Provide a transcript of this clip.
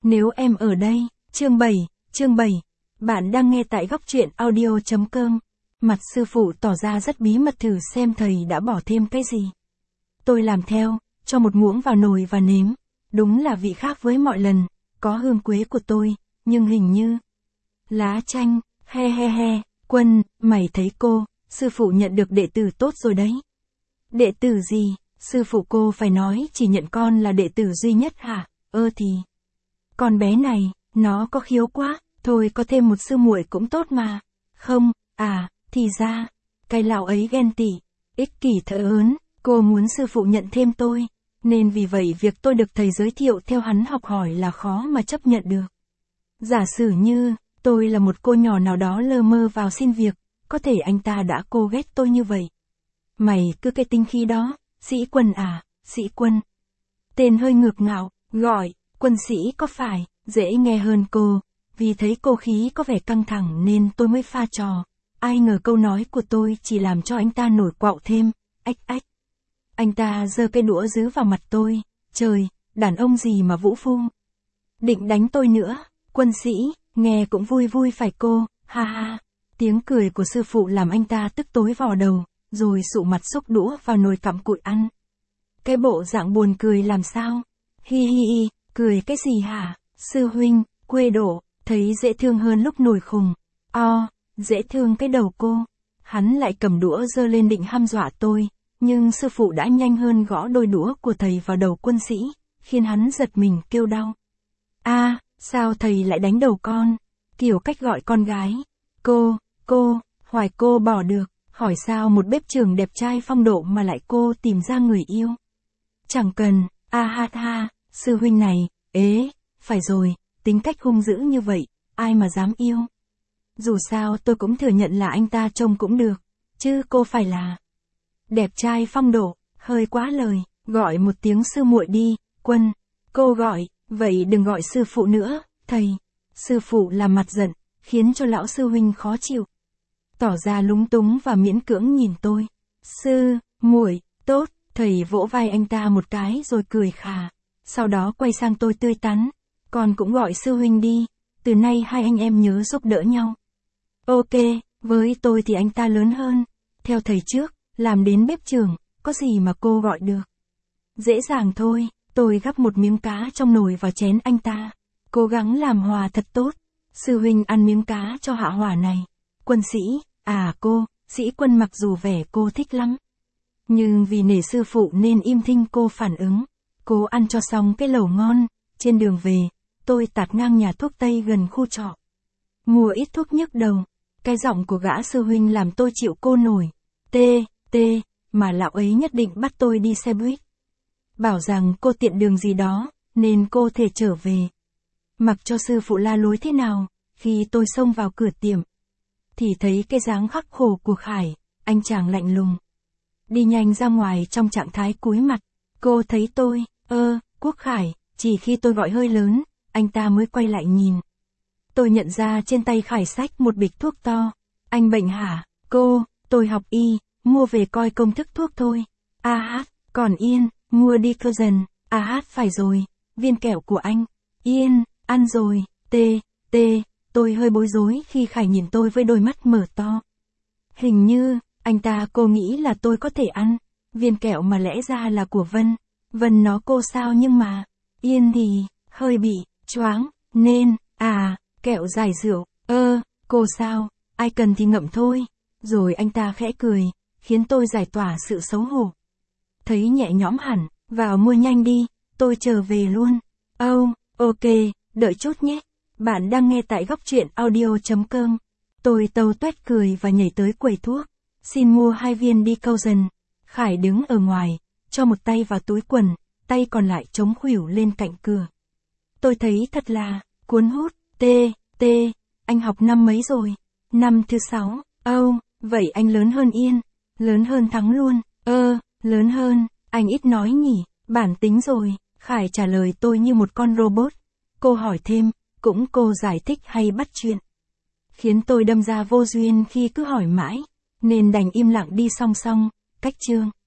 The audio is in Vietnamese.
Nếu em ở đây, chương 7, bạn đang nghe tại góc truyện audio.com. Mặt sư phụ tỏ ra rất bí mật thử xem thầy đã bỏ thêm cái gì. Tôi làm theo, cho một muỗng vào nồi và nếm. Đúng là vị khác với mọi lần, có hương quế của tôi, nhưng hình như lá chanh, he, Quân, mày thấy sư phụ nhận được đệ tử tốt rồi đấy. Đệ tử gì, sư phụ cô phải nói chỉ nhận con là đệ tử duy nhất hả? Thì con bé này, nó có khiếu quá, thôi có thêm một sư muội cũng tốt mà. Không, thì ra, cái lão ấy ghen tị, ích kỷ thở ớn, cô muốn sư phụ nhận thêm tôi, nên vì vậy việc tôi được thầy giới thiệu theo hắn học hỏi là khó mà chấp nhận được. Giả sử như, tôi là một cô nhỏ nào đó lơ mơ vào xin việc, có thể anh ta đã ghét tôi như vậy. Mày cứ cái tinh khí đó, Sĩ Quân à, Sĩ Quân. Tên hơi ngược ngạo, gọi, Quân sĩ có phải, dễ nghe hơn cô, vì thấy cô khí có vẻ căng thẳng nên tôi mới pha trò. Ai ngờ câu nói của tôi chỉ làm cho anh ta nổi quạo thêm, ách. Anh ta giơ cái đũa dứ vào mặt tôi, trời, đàn ông gì mà vũ phu. Định đánh tôi nữa, Quân sĩ, nghe cũng vui phải cô, ha. Tiếng cười của sư phụ làm anh ta tức tối vò đầu, rồi sụ mặt xúc đũa vào nồi cặm cụi ăn. Cái bộ dạng buồn cười làm sao? Hi, cười cái gì hả? Sư huynh, quê độ, thấy dễ thương hơn lúc nổi khùng. Dễ thương cái đầu cô. Hắn lại cầm đũa giơ lên định hăm dọa tôi, nhưng sư phụ đã nhanh hơn gõ đôi đũa của thầy vào đầu Quân sĩ, khiến hắn giật mình kêu đau. Sao thầy lại đánh đầu con? Kiểu cách gọi con gái. Hoài cô bỏ được, hỏi sao một bếp trưởng đẹp trai phong độ mà lại cô tìm ra người yêu. Chẳng cần, sư huynh này, phải rồi, tính cách hung dữ như vậy, ai mà dám yêu. Dù sao tôi cũng thừa nhận là anh ta trông cũng được, chứ cô phải là đẹp trai phong độ, hơi quá lời, gọi một tiếng sư muội đi, Quân. Cô gọi, vậy đừng gọi sư phụ nữa, thầy. Sư phụ làm mặt giận, khiến cho lão sư huynh khó chịu. Tỏ ra lúng túng và miễn cưỡng nhìn tôi. Sư, muội, tốt, thầy vỗ vai anh ta một cái rồi cười khà. Sau đó quay sang tôi tươi tắn. Con cũng gọi sư huynh đi, từ nay hai anh em nhớ giúp đỡ nhau. Ok, với tôi thì anh ta lớn hơn. Theo thầy trước, làm đến bếp trưởng, có gì mà cô gọi được. Dễ dàng thôi, tôi gắp một miếng cá trong nồi vào chén anh ta. Cố gắng làm hòa thật tốt. Sư huynh ăn miếng cá cho hạ hỏa này. Quân sĩ, Sĩ Quân mặc dù vẻ cô thích lắm. Nhưng vì nể sư phụ nên im thinh cô phản ứng. Cô ăn cho xong cái lẩu ngon. Trên đường về, tôi tạt ngang nhà thuốc Tây gần khu trọ. Mua ít thuốc nhức đầu. Cái giọng của gã sư huynh làm tôi chịu cô nổi. Mà lão ấy nhất định bắt tôi đi xe buýt. Bảo rằng cô tiện đường gì đó, nên cô thể trở về. Mặc cho sư phụ la lối thế nào, khi tôi xông vào cửa tiệm, thì thấy cái dáng khắc khổ của Khải, anh chàng lạnh lùng. Đi nhanh ra ngoài trong trạng thái cúi mặt, cô thấy tôi, Quốc Khải, chỉ khi tôi gọi hơi lớn, anh ta mới quay lại nhìn. Tôi nhận ra trên tay Khải xách một bịch thuốc to. Anh bệnh hả? Cô, tôi học y, mua về coi công thức thuốc thôi. Còn Yên, mua đi cơ dần. Phải rồi, viên kẹo của anh. Yên, ăn rồi, tôi hơi bối rối khi Khải nhìn tôi với đôi mắt mở to. Hình như, anh ta nghĩ là tôi có thể ăn. Viên kẹo mà lẽ ra là của Vân nó cô sao nhưng mà, Yên thì, hơi bị, choáng, nên, kẹo giải rượu, cô sao, ai cần thì ngậm thôi. Rồi anh ta khẽ cười, khiến tôi giải tỏa sự xấu hổ. Thấy nhẹ nhõm hẳn, vào mua nhanh đi, tôi trở về luôn. Ok, đợi chút nhé. Bạn đang nghe tại góc truyện audio.com. Tôi tâu tuét cười và nhảy tới quầy thuốc. Xin mua 2 viên đi câu dần. Khải đứng ở ngoài, cho một tay vào túi quần, tay còn lại chống khuỷu lên cạnh cửa. Tôi thấy thật là, cuốn hút, anh học năm mấy rồi? Năm thứ 6, vậy anh lớn hơn Yên, lớn hơn Thắng luôn, lớn hơn, anh ít nói nhỉ, bản tính rồi, Khải trả lời tôi như một con robot. Cô hỏi thêm, cũng cô giải thích hay bắt chuyện. Khiến tôi đâm ra vô duyên khi cứ hỏi mãi, nên đành im lặng đi song song, cách chương.